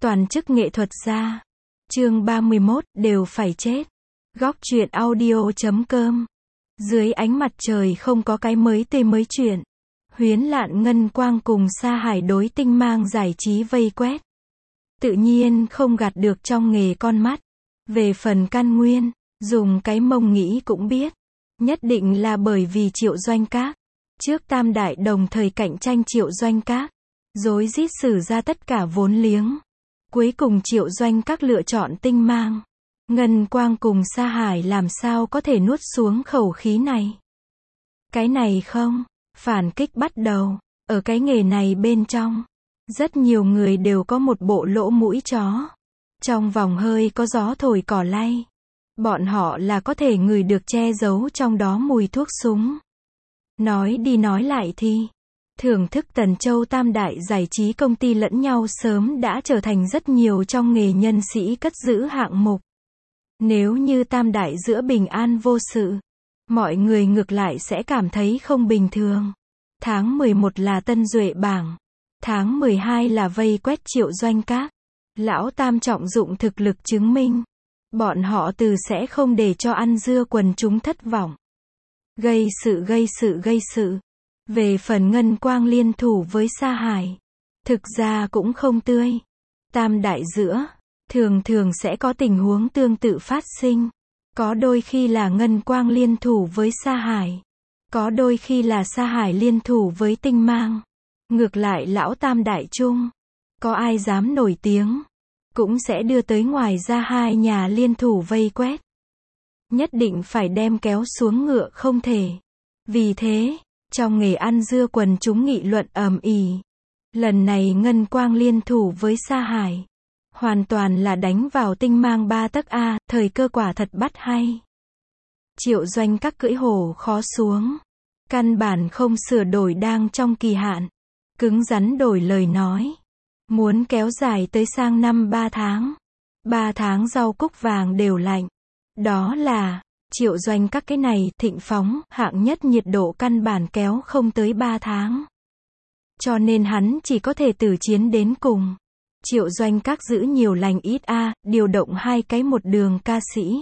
Toàn chức nghệ thuật gia. Chương 31, đều phải chết. Góc truyện audio.com. Dưới ánh mặt trời không có cái mới tươi mới chuyện. Huyến Lạn Ngân Quang cùng Sa Hải đối Tinh Mang giải trí vây quét. Tự nhiên không gạt được trong nghề con mắt. Về phần căn nguyên, dùng cái mông nghĩ cũng biết. Nhất định là bởi vì Triệu Doanh Các. Trước tam đại đồng thời cạnh tranh Triệu Doanh Các. Rối rít sử ra tất cả vốn liếng. Cuối cùng Triệu Doanh Các lựa chọn Tinh Mang. Ngân Quang cùng Sa Hải làm sao có thể nuốt xuống khẩu khí này. Cái này không, phản kích bắt đầu. Ở cái nghề này bên trong, rất nhiều người đều có một bộ lỗ mũi chó. Trong vòng hơi có gió thổi cỏ lay. Bọn họ là có thể ngửi được che giấu trong đó mùi thuốc súng. Nói đi nói lại thì, thưởng thức Tần Châu tam đại giải trí công ty lẫn nhau sớm đã trở thành rất nhiều trong nghề nhân sĩ cất giữ hạng mục. Nếu như tam đại giữa bình an vô sự, mọi người ngược lại sẽ cảm thấy không bình thường. Tháng 11 là Tân Duệ bảng. Tháng 12 là vây quét Triệu Doanh Các. Lão Tam trọng dụng thực lực chứng minh. Bọn họ từ sẽ không để cho ăn dưa quần chúng thất vọng. Gây sự. Về phần Ngân Quang liên thủ với Sa Hải. Thực ra cũng không tươi. Tam đại giữa, thường sẽ có tình huống tương tự phát sinh. Có đôi khi là Ngân Quang liên thủ với Sa Hải. Có đôi khi là Sa Hải liên thủ với Tinh Mang. Ngược lại lão Tam đại chung. Có ai dám nổi tiếng. Cũng sẽ đưa tới ngoài ra hai nhà liên thủ vây quét. Nhất định phải đem kéo xuống ngựa không thể. Vì thế, trong nghề ăn dưa quần chúng nghị luận ầm ĩ. Lần này Ngân Quang liên thủ với Sa Hải. Hoàn toàn là đánh vào Tinh Mang 3 tấc A, thời cơ quả thật bắt hay. Triệu Doanh Các cưỡi hổ khó xuống. Căn bản không sửa đổi đang trong kỳ hạn. Cứng rắn đổi lời nói. Muốn kéo dài tới sang năm 3 tháng. 3 tháng rau cúc vàng đều lạnh. Đó là, Triệu Doanh Các cái này, thịnh phóng, hạng nhất nhiệt độ căn bản kéo không tới 3 tháng. Cho nên hắn chỉ có thể tử chiến đến cùng. Triệu Doanh Các giữ nhiều lành ít điều động 2 cái một đường ca sĩ.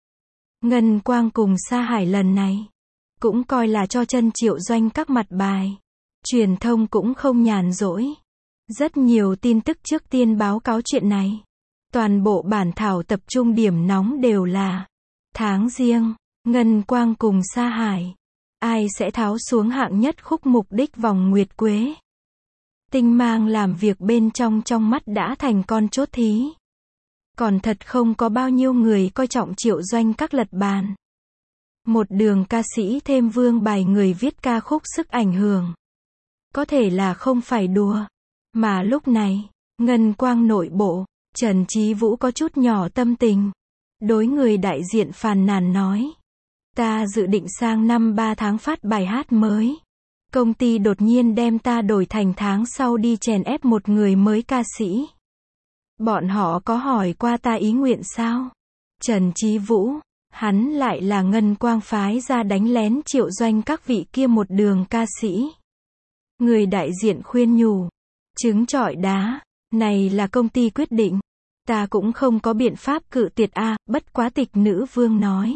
Ngân Quang cùng Sa Hải lần này, cũng coi là cho chân Triệu Doanh Các mặt bài. Truyền thông cũng không nhàn rỗi. Rất nhiều tin tức trước tiên báo cáo chuyện này. Toàn bộ bản thảo tập trung điểm nóng đều là tháng riêng, Ngân Quang cùng Sa Hải. Ai sẽ tháo xuống hạng nhất khúc mục đích vòng nguyệt quế. Tinh Mang làm việc bên trong mắt đã thành con chốt thí. Còn thật không có bao nhiêu người coi trọng Triệu Doanh Các lật bàn. Một đường ca sĩ thêm vương bài người viết ca khúc sức ảnh hưởng. Có thể là không phải đùa. Mà lúc này, Ngân Quang nội bộ, Trần Chí Vũ có chút nhỏ tâm tình. Đối người đại diện phàn nàn nói. Ta dự định sang năm 3 tháng phát bài hát mới. Công ty đột nhiên đem ta đổi thành tháng sau đi chèn ép một người mới ca sĩ. Bọn họ có hỏi qua ta ý nguyện sao? Trần Chí Vũ, hắn lại là Ngân Quang phái ra đánh lén Triệu Doanh Các vị kia một đường ca sĩ. Người đại diện khuyên nhủ. Trứng trọi đá, này là công ty quyết định. Ta cũng không có biện pháp cự tuyệt bất quá Tịch Nữ Vương nói.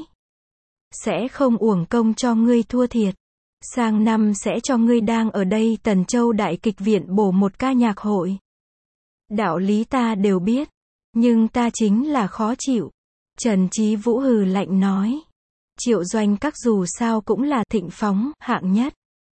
Sẽ không uổng công cho ngươi thua thiệt. Sang năm sẽ cho ngươi đang ở đây Tần Châu Đại Kịch Viện bổ một ca nhạc hội. Đạo lý ta đều biết. Nhưng ta chính là khó chịu. Trần Chí Vũ hừ lạnh nói. Triệu Doanh Các dù sao cũng là thịnh phóng, hạng nhất.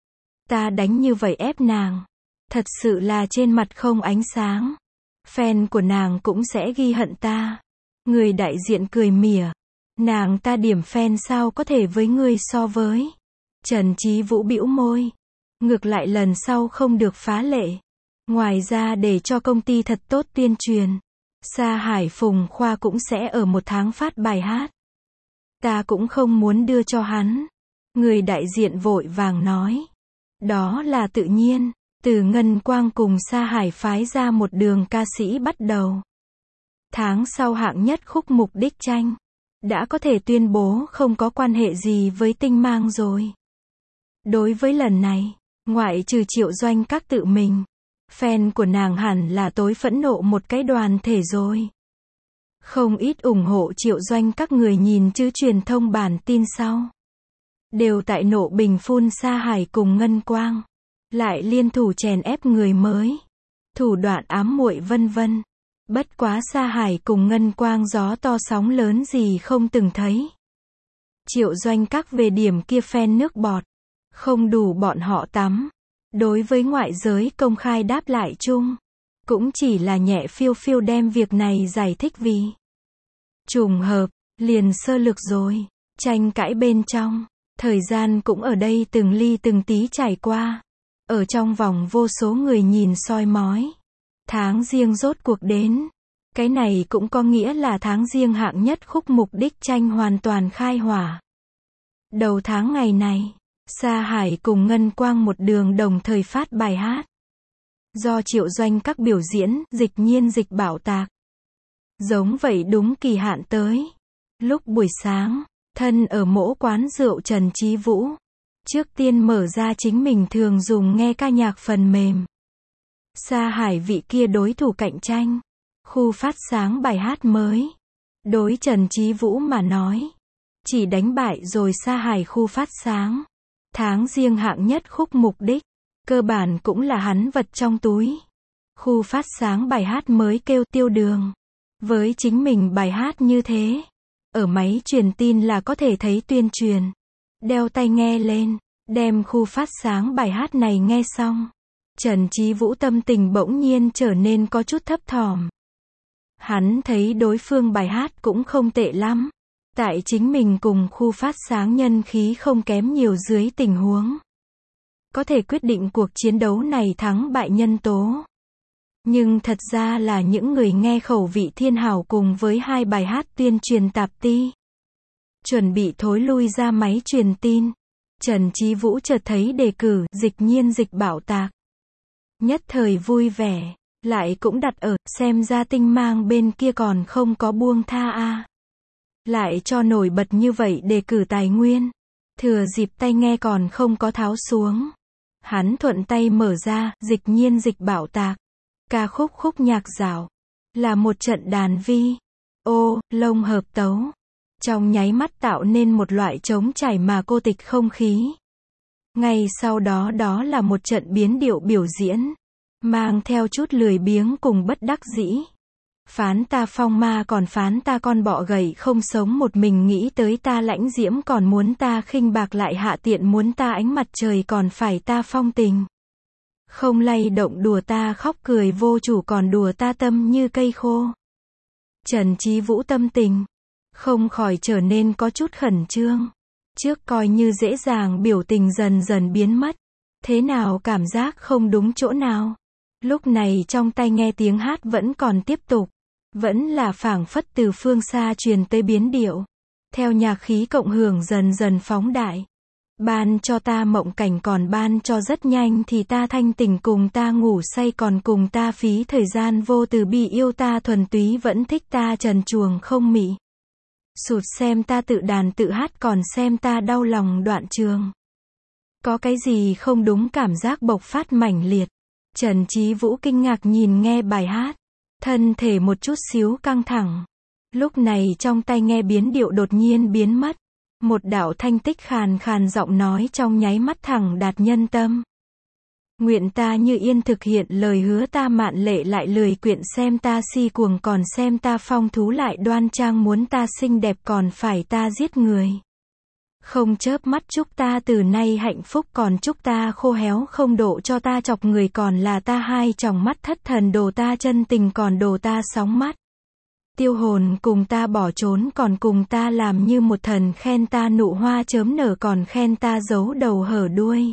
Ta đánh như vậy ép nàng. Thật sự là trên mặt không ánh sáng. Fan của nàng cũng sẽ ghi hận ta. Người đại diện cười mỉa. Nàng ta điểm fan sao có thể với ngươi so với. Trần Chí Vũ bĩu môi. Ngược lại lần sau không được phá lệ. Ngoài ra để cho công ty thật tốt tuyên truyền. Sa Hải Phùng Khoa cũng sẽ ở 1 tháng phát bài hát. Ta cũng không muốn đưa cho hắn. Người đại diện vội vàng nói. Đó là tự nhiên. Từ Ngân Quang cùng Sa Hải phái ra một đường ca sĩ bắt đầu. Tháng sau hạng nhất khúc mục đích tranh. Đã có thể tuyên bố không có quan hệ gì với Tinh Mang rồi. Đối với lần này, ngoại trừ Triệu Doanh Các tự mình, Fan của nàng hẳn là tối phẫn nộ một cái đoàn thể rồi. Không ít ủng hộ Triệu Doanh các người nhìn chứ truyền thông bản tin sau. Đều tại nộ bình phun Sa Hải cùng Ngân Quang. Lại liên thủ chèn ép người mới. Thủ đoạn ám muội vân vân. Bất quá Sa Hải cùng Ngân Quang gió to sóng lớn gì không từng thấy. Triệu Doanh các về điểm kia phen nước bọt. Không đủ bọn họ tắm. Đối với ngoại giới công khai đáp lại chung. Cũng chỉ là nhẹ phiêu phiêu đem việc này giải thích vì trùng hợp, liền sơ lược rồi. Tranh cãi bên trong. Thời gian cũng ở đây từng ly từng tí trải qua. Ở trong vòng vô số người nhìn soi mói. Tháng Giêng rốt cuộc đến. Cái này cũng có nghĩa là tháng Giêng hạng nhất khúc mục đích tranh hoàn toàn khai hỏa. Đầu tháng ngày này, Sa Hải cùng Ngân Quang một đường đồng thời phát bài hát. Do Triệu Doanh các biểu diễn, dịch nhiên dịch bảo tạc. Giống vậy đúng kỳ hạn tới. Lúc buổi sáng, thân ở mỗ quán rượu Trần Chí Vũ. Trước tiên mở ra chính mình thường dùng nghe ca nhạc phần mềm. Sa Hải vị kia đối thủ cạnh tranh. Khu phát sáng bài hát mới. Đối Trần Chí Vũ mà nói. Chỉ đánh bại rồi Sa Hải khu phát sáng. Tháng Giêng hạng nhất khúc mục đích. Cơ bản cũng là hắn vật trong túi. Khu phát sáng bài hát mới kêu Tiêu Đường. Với chính mình bài hát như thế. Ở máy truyền tin là có thể thấy tuyên truyền. Đeo tai nghe lên. Đem khu phát sáng bài hát này nghe xong. Trần Chí Vũ tâm tình bỗng nhiên trở nên có chút thấp thỏm. Hắn thấy đối phương bài hát cũng không tệ lắm. Tại chính mình cùng khu phát sáng nhân khí không kém nhiều dưới tình huống. Có thể quyết định cuộc chiến đấu này thắng bại nhân tố. Nhưng thật ra là những người nghe khẩu vị thiên hảo cùng với hai bài hát tuyên truyền tạp ti. Chuẩn bị thối lui ra máy truyền tin. Trần Chí Vũ chợt thấy đề cử dịch nhiên dịch bảo tạc. Nhất thời vui vẻ. Lại cũng đặt ở, xem ra tinh mang bên kia còn không có buông tha a. Lại cho nổi bật như vậy đề cử tài nguyên. Thừa dịp tai nghe còn không có tháo xuống. Hắn thuận tay mở ra, dịch nhiên dịch bảo tạc. Ca khúc khúc nhạc dạo. Là một trận đàn vi. Lông hợp tấu. Trong nháy mắt tạo nên một loại trống trải mà cô tịch không khí. Ngay sau đó đó là một trận biến điệu biểu diễn. Mang theo chút lười biếng cùng bất đắc dĩ. Phán ta phong ma còn phán ta con bọ gầy không sống một mình nghĩ tới ta lãnh diễm còn muốn ta khinh bạc lại hạ tiện muốn ta ánh mặt trời còn phải ta phong tình. Không lay động đùa ta khóc cười vô chủ còn đùa ta tâm như cây khô. Trần Chí Vũ tâm tình. Không khỏi trở nên có chút khẩn trương. Trước coi như dễ dàng biểu tình dần dần biến mất. Thế nào cảm giác không đúng chỗ nào. Lúc này trong tai nghe tiếng hát vẫn còn tiếp tục. Vẫn là phảng phất từ phương xa truyền tới biến điệu. Theo nhạc khí cộng hưởng dần dần phóng đại. Ban cho ta mộng cảnh còn ban cho rất nhanh thì ta thanh tỉnh cùng ta ngủ say còn cùng ta phí thời gian vô từ bi yêu ta thuần túy vẫn thích ta trần truồng không mị. Sụt xem ta tự đàn tự hát còn xem ta đau lòng đoạn trường. Có cái gì không đúng cảm giác bộc phát mãnh liệt. Trần Chí Vũ kinh ngạc nhìn nghe bài hát. Thân thể một chút xíu căng thẳng. Lúc này trong tai nghe biến điệu đột nhiên biến mất. Một đạo thanh tích khàn khàn giọng nói trong nháy mắt thẳng đạt nhân tâm. Nguyện ta như yên thực hiện lời hứa ta mạn lệ lại lười quyện xem ta si cuồng còn xem ta phong thú lại đoan trang muốn ta xinh đẹp còn phải ta giết người. Không chớp mắt chúc ta từ nay hạnh phúc còn chúc ta khô héo không độ cho ta chọc người còn là ta hai tròng mắt thất thần đồ ta chân tình còn đồ ta sóng mắt. Tiêu hồn cùng ta bỏ trốn còn cùng ta làm như một thần khen ta nụ hoa chớm nở còn khen ta giấu đầu hở đuôi.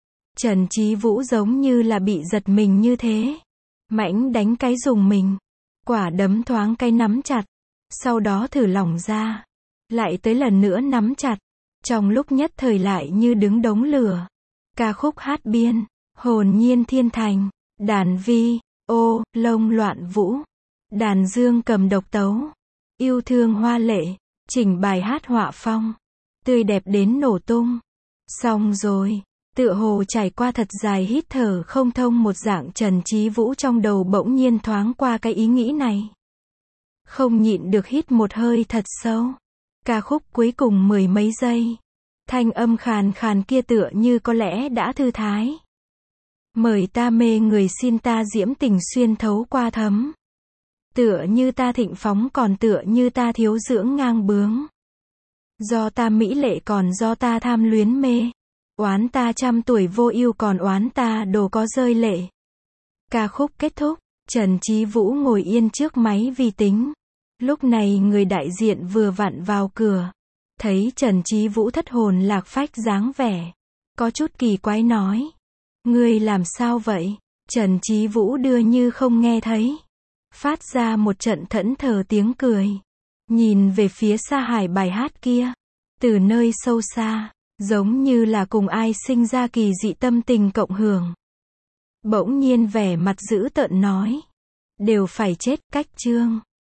Trần Chí Vũ giống như là bị giật mình như thế. Mãnh đánh cái dùng mình. Quả đấm thoáng cái nắm chặt. Sau đó thử lỏng ra. Lại tới lần nữa nắm chặt. Trong lúc nhất thời lại như đứng đống lửa. Ca khúc hát biên. Hồn nhiên thiên thành. Đàn vi. Lông loạn vũ. Đàn dương cầm độc tấu. Yêu thương hoa lệ. Chỉnh bài hát họa phong. Tươi đẹp đến nổ tung. Xong rồi. Tựa hồ trải qua thật dài hít thở không thông một dạng, Trần Chí Vũ trong đầu bỗng nhiên thoáng qua cái ý nghĩ này. Không nhịn được hít một hơi thật sâu. Ca khúc cuối cùng 10 mấy giây. Thanh âm khàn khàn kia tựa như có lẽ đã thư thái. Mời ta mê người, xin ta diễm tình xuyên thấu qua thấm. Tựa như ta thịnh phóng, còn tựa như ta thiếu dưỡng ngang bướng. Do ta mỹ lệ, còn do ta tham luyến mê. Oán ta trăm tuổi vô ưu, còn oán ta đồ có rơi lệ. Ca khúc kết thúc, Trần Chí Vũ ngồi yên trước máy vi tính. Lúc này người đại diện vừa vặn vào cửa. Thấy Trần Chí Vũ thất hồn lạc phách dáng vẻ. Có chút kỳ quái nói. Ngươi làm sao vậy? Trần Chí Vũ đưa như không nghe thấy. Phát ra một trận thẫn thờ tiếng cười. Nhìn về phía xa hải bài hát kia. Từ nơi sâu xa, giống như là cùng ai sinh ra kỳ dị tâm tình cộng hưởng. Bỗng nhiên vẻ mặt dữ tợn nói. Đều phải chết, cách chương.